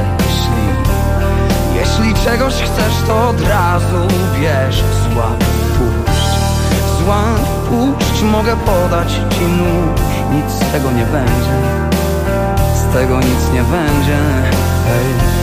Jeśli czegoś chcesz, to od razu bierz. Złap, puść, mogę podać ci nóż. Nic z tego nie będzie, z tego nic nie będzie. Hej.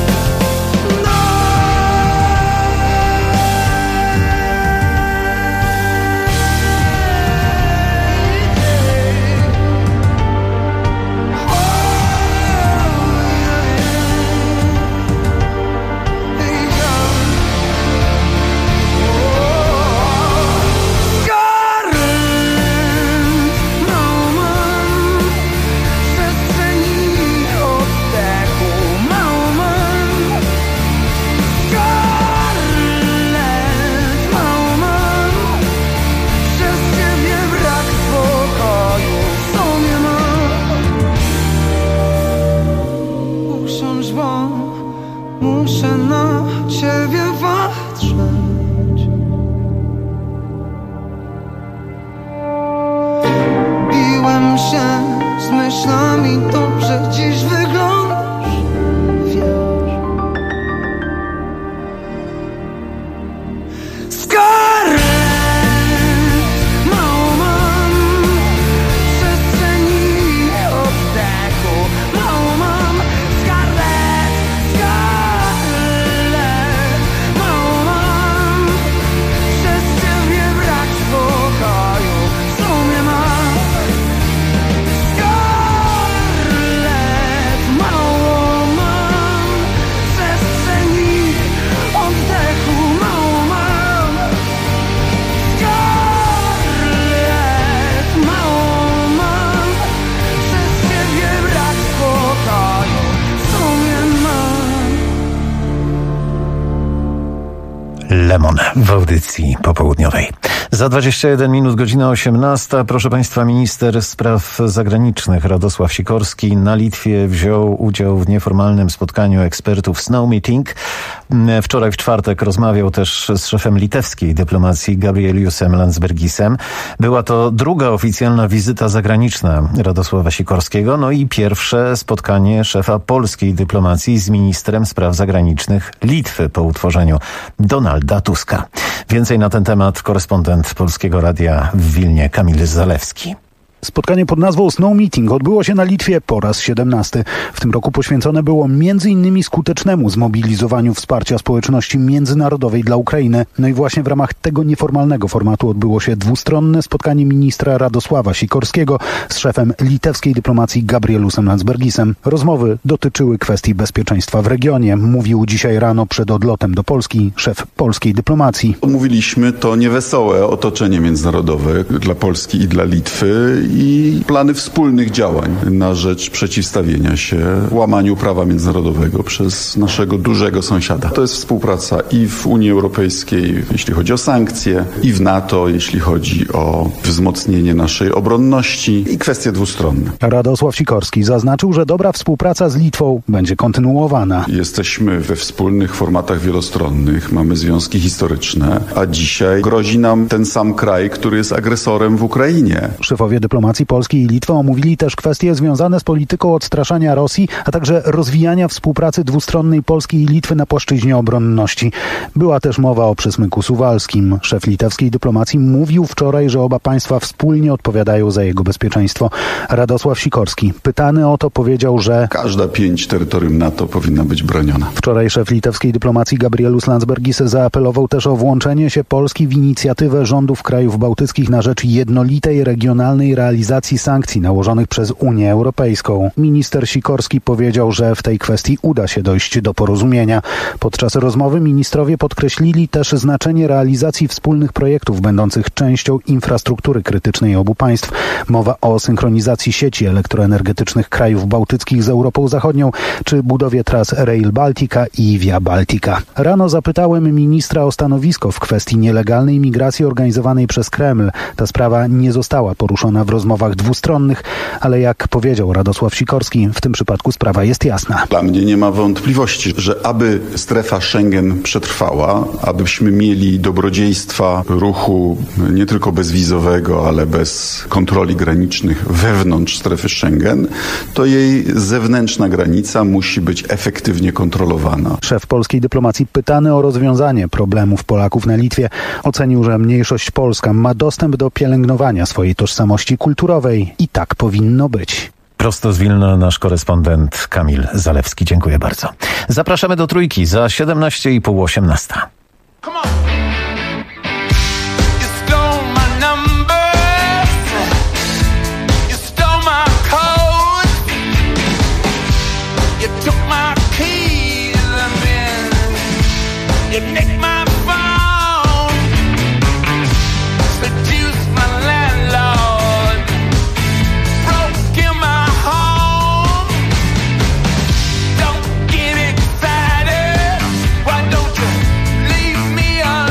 Muszę na ciebie patrzeć. Biłem się z myślami, dobrze dziś wyglądasz, wiesz. Skarlet, mało mam przestrzeni oddechu, mało mam. Lemon w audycji popołudniowej. Za 21 minut, godzina 18. Proszę Państwa, minister spraw zagranicznych Radosław Sikorski na Litwie wziął udział w nieformalnym spotkaniu ekspertów Snow Meeting. Wczoraj w czwartek rozmawiał też z szefem litewskiej dyplomacji Gabrieliusem Landsbergisem. Była to druga oficjalna wizyta zagraniczna Radosława Sikorskiego, no i pierwsze spotkanie szefa polskiej dyplomacji z ministrem spraw zagranicznych Litwy po utworzeniu Donalda Tuska. Więcej na ten temat korespondent Polskiego Radia w Wilnie Kamil Zalewski. Spotkanie pod nazwą Snow Meeting odbyło się na Litwie po raz 17. W tym roku poświęcone było m.in. skutecznemu zmobilizowaniu wsparcia społeczności międzynarodowej dla Ukrainy. No i właśnie w ramach tego nieformalnego formatu odbyło się dwustronne spotkanie ministra Radosława Sikorskiego z szefem litewskiej dyplomacji Gabrielusem Landsbergisem. Rozmowy dotyczyły kwestii bezpieczeństwa w regionie, mówił dzisiaj rano przed odlotem do Polski szef polskiej dyplomacji. Omówiliśmy to niewesołe otoczenie międzynarodowe dla Polski i dla Litwy i plany wspólnych działań na rzecz przeciwstawienia się łamaniu prawa międzynarodowego przez naszego dużego sąsiada. To jest współpraca i w Unii Europejskiej, jeśli chodzi o sankcje, i w NATO, jeśli chodzi o wzmocnienie naszej obronności i kwestie dwustronne. Radosław Sikorski zaznaczył, że dobra współpraca z Litwą będzie kontynuowana. Jesteśmy we wspólnych formatach wielostronnych, mamy związki historyczne, a dzisiaj grozi nam ten sam kraj, który jest agresorem w Ukrainie. Szefowie dyplomacji Polski i Litwy omówili też kwestie związane z polityką odstraszania Rosji, a także rozwijania współpracy dwustronnej Polski i Litwy na płaszczyźnie obronności. Była też mowa o przesmyku suwalskim. Szef litewskiej dyplomacji mówił wczoraj, że oba państwa wspólnie odpowiadają za jego bezpieczeństwo. Radosław Sikorski, pytany o to, powiedział, że każda pięć terytorium NATO powinna być broniona. Wczoraj szef litewskiej dyplomacji Gabrielus Landsbergis zaapelował też o włączenie się Polski w inicjatywę rządów krajów bałtyckich na rzecz jednolitej regionalnej reakcji realizacji sankcji nałożonych przez Unię Europejską. Minister Sikorski powiedział, że w tej kwestii uda się dojść do porozumienia. Podczas rozmowy ministrowie podkreślili też znaczenie realizacji wspólnych projektów będących częścią infrastruktury krytycznej obu państw. Mowa o synchronizacji sieci elektroenergetycznych krajów bałtyckich z Europą Zachodnią czy budowie tras Rail Baltica i Via Baltica. Rano zapytałem ministra o stanowisko w kwestii nielegalnej migracji organizowanej przez Kreml. Ta sprawa nie została poruszona w rozmowach dwustronnych, ale jak powiedział Radosław Sikorski, w tym przypadku sprawa jest jasna. Dla mnie nie ma wątpliwości, że aby strefa Schengen przetrwała, abyśmy mieli dobrodziejstwa ruchu nie tylko bezwizowego, ale bez kontroli granicznych wewnątrz strefy Schengen, to jej zewnętrzna granica musi być efektywnie kontrolowana. Szef polskiej dyplomacji pytany o rozwiązanie problemów Polaków na Litwie ocenił, że mniejszość polska ma dostęp do pielęgnowania swojej tożsamości kulturowej i tak powinno być. Prosto z Wilna nasz korespondent Kamil Zalewski. Dziękuję bardzo. Zapraszamy do Trójki za 17:30, 18. Don't get excited. Why don't you leave me alone?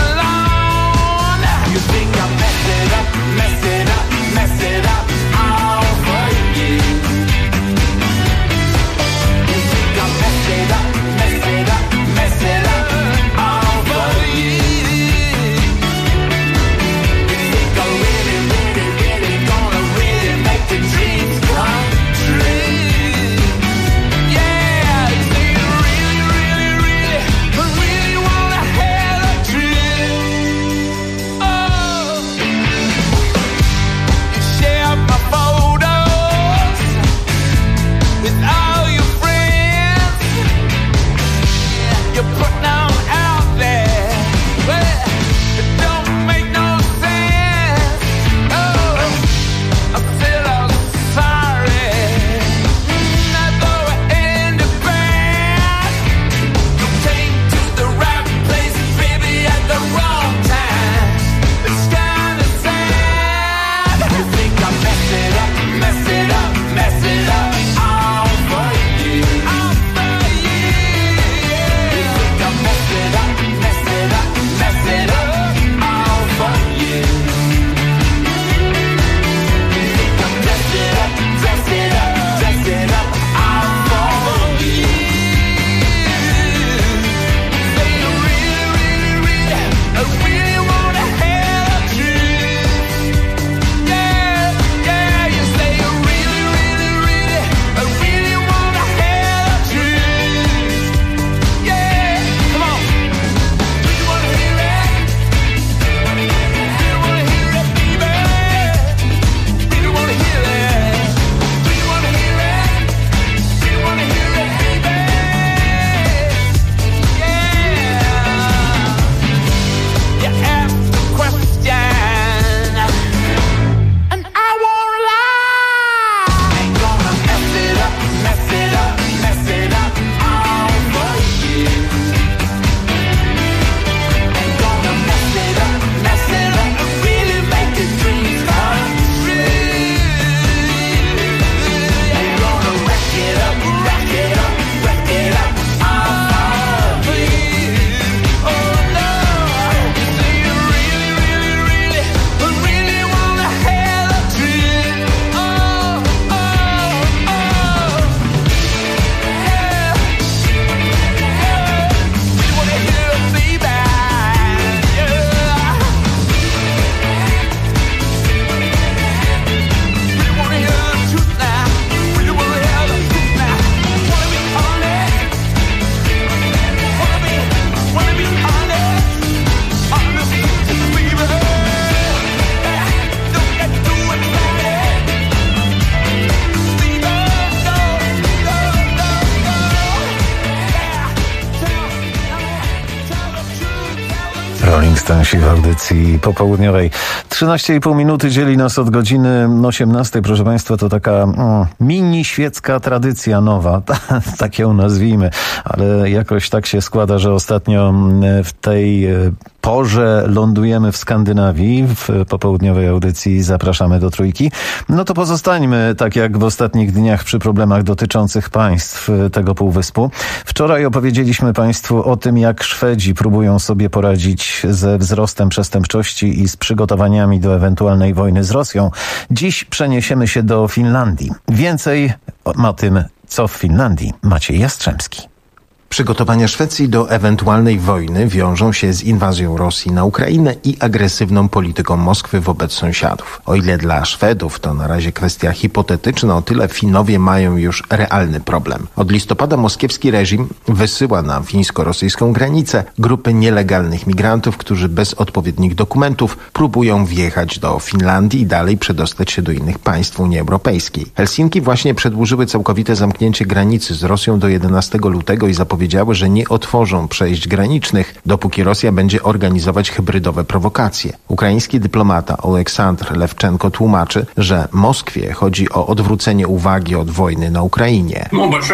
Dystansi w audycji popołudniowej. 13,5 minuty dzieli nas od godziny 18. Proszę Państwa, to taka mini świecka tradycja nowa, tak ją nazwijmy, ale jakoś tak się składa, że ostatnio w tej porze lądujemy w Skandynawii. W popołudniowej audycji zapraszamy do Trójki. No to pozostańmy tak jak w ostatnich dniach przy problemach dotyczących państw tego półwyspu. Wczoraj opowiedzieliśmy Państwu o tym, jak Szwedzi próbują sobie poradzić ze wzrostem przestępczości i z przygotowaniami do ewentualnej wojny z Rosją. Dziś przeniesiemy się do Finlandii. Więcej o tym, co w Finlandii, Maciej Jastrzębski. Przygotowania Szwecji do ewentualnej wojny wiążą się z inwazją Rosji na Ukrainę i agresywną polityką Moskwy wobec sąsiadów. O ile dla Szwedów to na razie kwestia hipotetyczna, o tyle Finowie mają już realny problem. Od listopada moskiewski reżim wysyła na fińsko-rosyjską granicę grupy nielegalnych migrantów, którzy bez odpowiednich dokumentów próbują wjechać do Finlandii i dalej przedostać się do innych państw Unii Europejskiej. Helsinki właśnie przedłużyły całkowite zamknięcie granicy z Rosją do 11 lutego i zapowiedziały, że nie otworzą przejść granicznych, dopóki Rosja będzie organizować hybrydowe prowokacje. Ukraiński dyplomata Oleksandr Lewczenko tłumaczy, że Moskwie chodzi o odwrócenie uwagi od wojny na Ukrainie.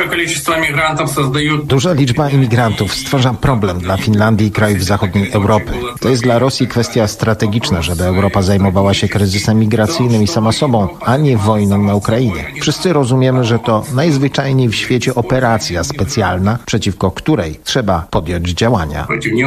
Duża liczba imigrantów stwarza problem dla Finlandii i krajów zachodniej Europy. To jest dla Rosji kwestia strategiczna, żeby Europa zajmowała się kryzysem migracyjnym i sama sobą, a nie wojną na Ukrainie. Wszyscy rozumiemy, że to najzwyczajniej w świecie operacja specjalna, przeciwko której trzeba podjąć działania.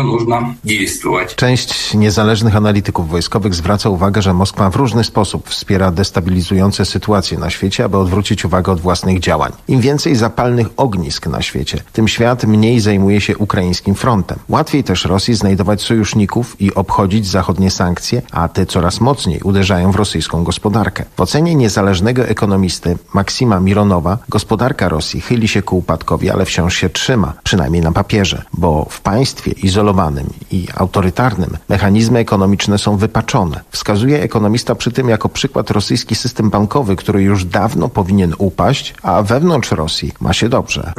Część niezależnych analityków wojskowych zwraca uwagę, że Moskwa w różny sposób wspiera destabilizujące sytuacje na świecie, aby odwrócić uwagę od własnych działań. Im więcej zapalnych ognisk na świecie, tym świat mniej zajmuje się ukraińskim frontem. Łatwiej też Rosji znajdować sojuszników i obchodzić zachodnie sankcje, a te coraz mocniej uderzają w rosyjską gospodarkę. W ocenie niezależnego ekonomisty Maksima Mironowa gospodarka Rosji chyli się ku upadkowi, ale wciąż się trzyma. Przynajmniej na papierze, bo w państwie izolowanym i autorytarnym mechanizmy ekonomiczne są wypaczone. Wskazuje ekonomista przy tym jako przykład rosyjski system bankowy, który już dawno powinien upaść, a wewnątrz Rosji ma się dobrze.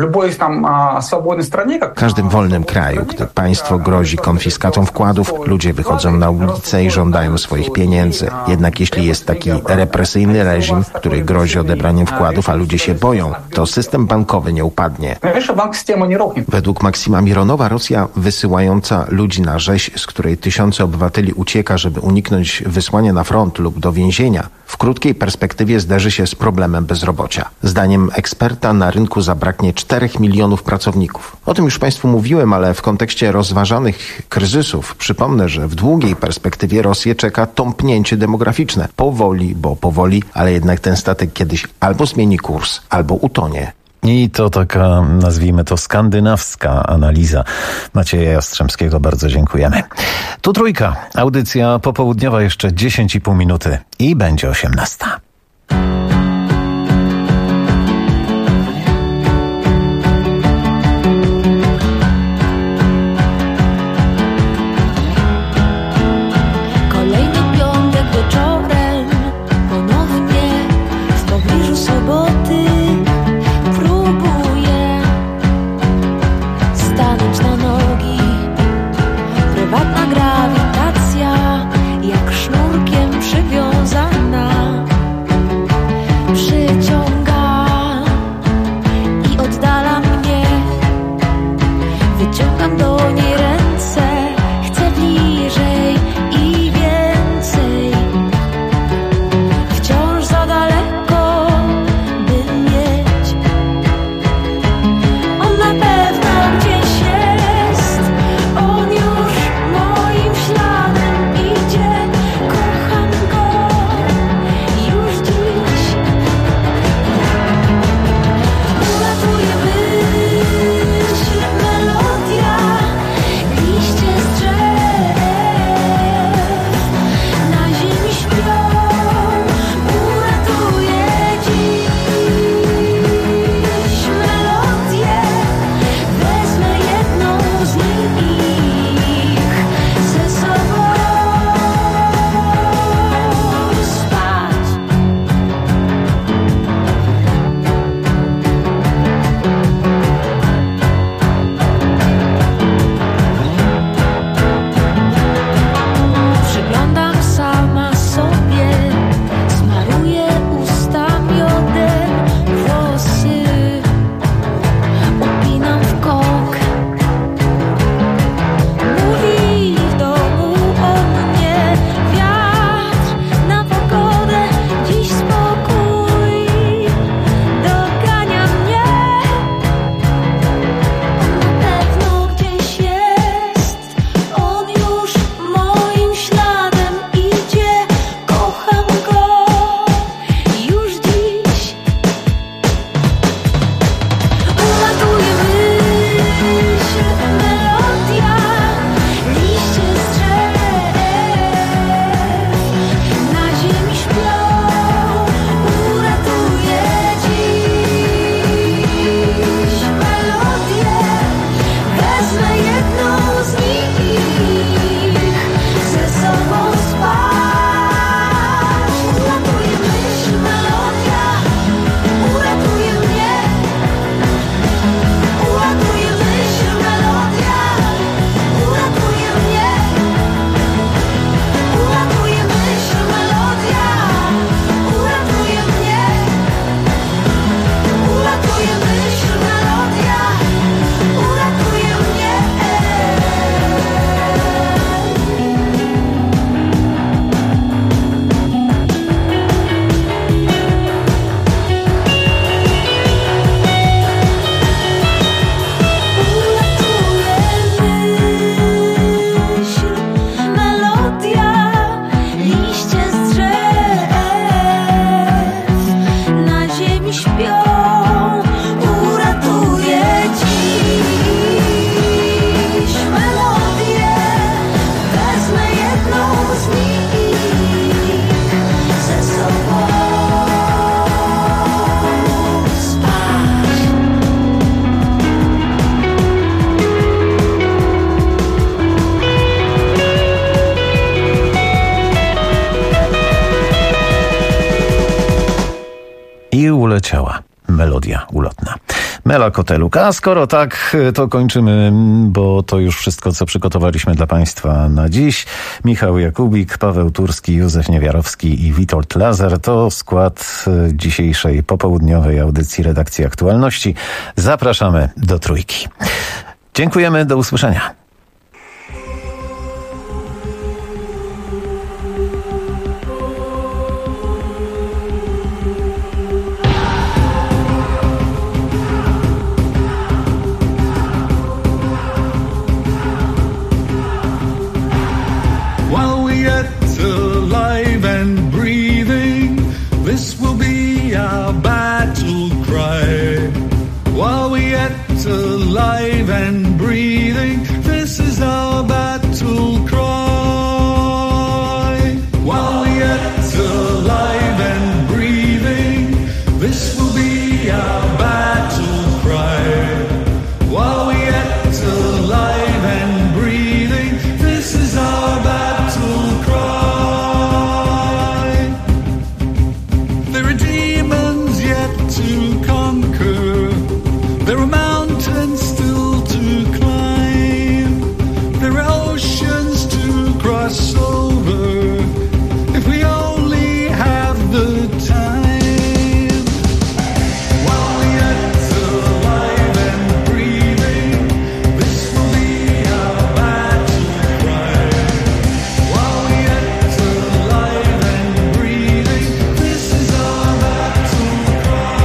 W każdym wolnym kraju, gdy państwo grozi konfiskatą wkładów, ludzie wychodzą na ulicę i żądają swoich pieniędzy. Jednak jeśli jest taki represyjny reżim, który grozi odebraniem wkładów, a ludzie się boją, to system bankowy nie upadnie. Według Maksima Mironowa Rosja wysyłająca ludzi na rzeź, z której tysiące obywateli ucieka, żeby uniknąć wysłania na front lub do więzienia, w krótkiej perspektywie zderzy się z problemem bezrobocia. Zdaniem eksperta na rynku zabraknie 4 milionów pracowników. O tym już Państwu mówiłem, ale w kontekście rozważanych kryzysów przypomnę, że w długiej perspektywie Rosję czeka tąpnięcie demograficzne. Powoli, ale jednak ten statek kiedyś albo zmieni kurs, albo utonie. I to taka, nazwijmy to, skandynawska analiza Macieja Jastrzębskiego. Bardzo dziękujemy. Tu Trójka. Audycja popołudniowa jeszcze 10,5 minuty i będzie 18. Grawitacja jak sznurkiem przywiązana I uleciała melodia ulotna. Mela Koteluk. A skoro tak, to kończymy, bo to już wszystko, co przygotowaliśmy dla Państwa na dziś. Michał Jakubik, Paweł Turski, Józef Niewiarowski i Witold Lazar to skład dzisiejszej popołudniowej audycji redakcji Aktualności. Zapraszamy do Trójki. Dziękujemy, do usłyszenia. This will be our battle cry. While we're yet alive and breathing, this is our battle cry. While we're yet alive and breathing, this will be our battle cry. While we're yet alive and breathing, this is our battle cry. To conquer, there are mountains still to climb, there are oceans to cross over, if we only have the time. While we're yet alive and breathing, this will be our battle cry. While we're yet alive and breathing, this is our battle cry.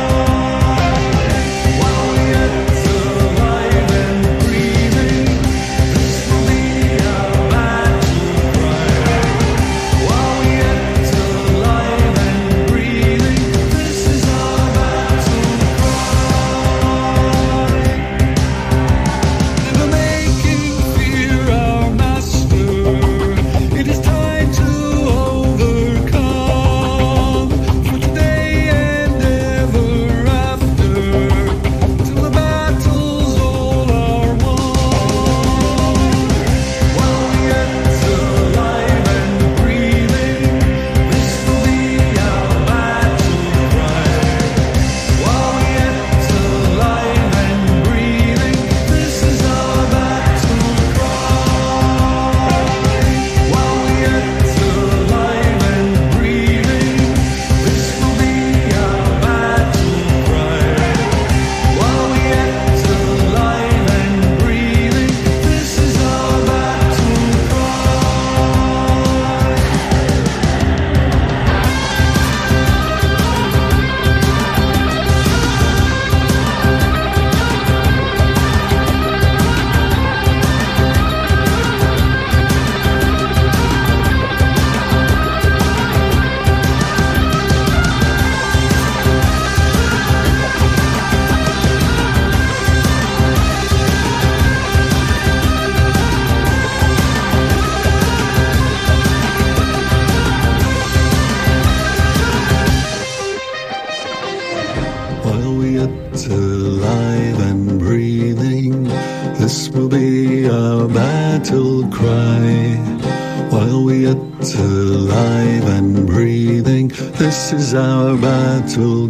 Alive and breathing, this will be our battle cry. While we're yet alive and breathing, this is our battle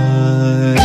cry.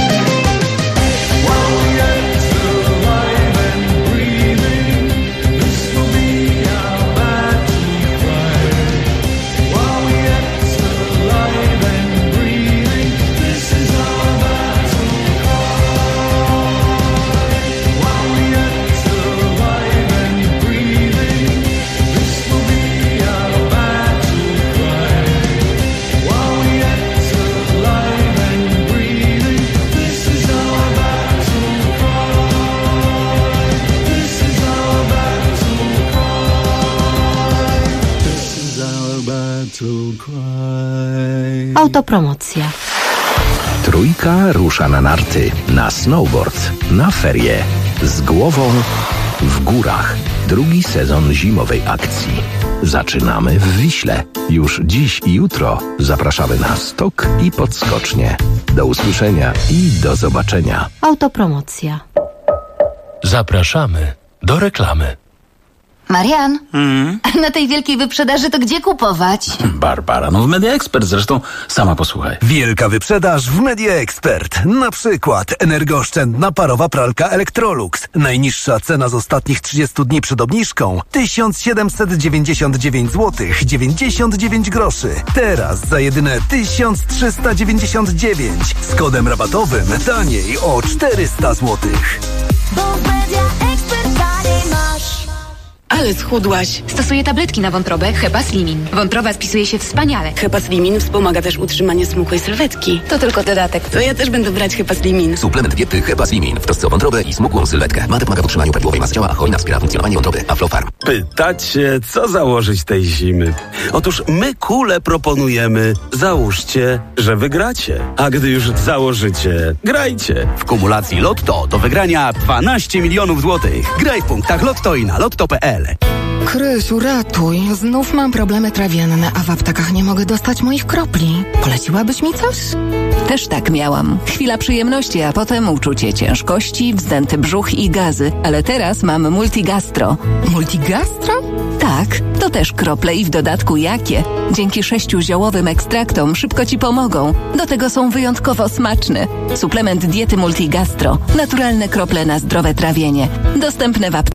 Autopromocja. Trójka rusza na narty, na snowboard, na ferie. Z głową w górach. Drugi sezon zimowej akcji. Zaczynamy w Wiśle. Już dziś i jutro zapraszamy na stok i podskocznie. Do usłyszenia i do zobaczenia. Autopromocja. Zapraszamy do reklamy. Marian, na tej wielkiej wyprzedaży to gdzie kupować? Barbara, w Media Expert, zresztą sama posłuchaj. Wielka wyprzedaż w Media Expert. Na przykład energooszczędna parowa pralka Electrolux. Najniższa cena z ostatnich 30 dni przed obniżką 1799 zł 99 groszy. Teraz za jedyne 1399 z kodem rabatowym taniej o 400 zł. Ale schudłaś. Stosuję tabletki na wątrobę Hepaslimin. Wątroba spisuje się wspaniale. Hepaslimin wspomaga też utrzymanie smukłej sylwetki. To tylko dodatek. To ja też będę brać Hepaslimin. Suplement diety Hepaslimin w trosce o wątrobę i smukłą sylwetkę. Mate pomaga w utrzymaniu prawidłowej masy ciała, a hojna wspiera funkcjonowanie wątroby. Aflofarm. Pytacie, co założyć tej zimy? Otóż my kule proponujemy. Załóżcie, że wygracie. A gdy już założycie, grajcie. W kumulacji Lotto do wygrania 12 milionów złotych. Graj w punktach Lotto i na lotto.pl. Krysiu, ratuj. Znów mam problemy trawienne, a w aptekach nie mogę dostać moich kropli. Poleciłabyś mi coś? Też tak miałam. Chwila przyjemności, a potem uczucie ciężkości, wzdęty brzuch i gazy. Ale teraz mam Multigastro. Multigastro? Tak, to też krople i w dodatku jakie. Dzięki 6 ziołowym ekstraktom szybko Ci pomogą. Do tego są wyjątkowo smaczne. Suplement diety Multigastro. Naturalne krople na zdrowe trawienie. Dostępne w aptekach.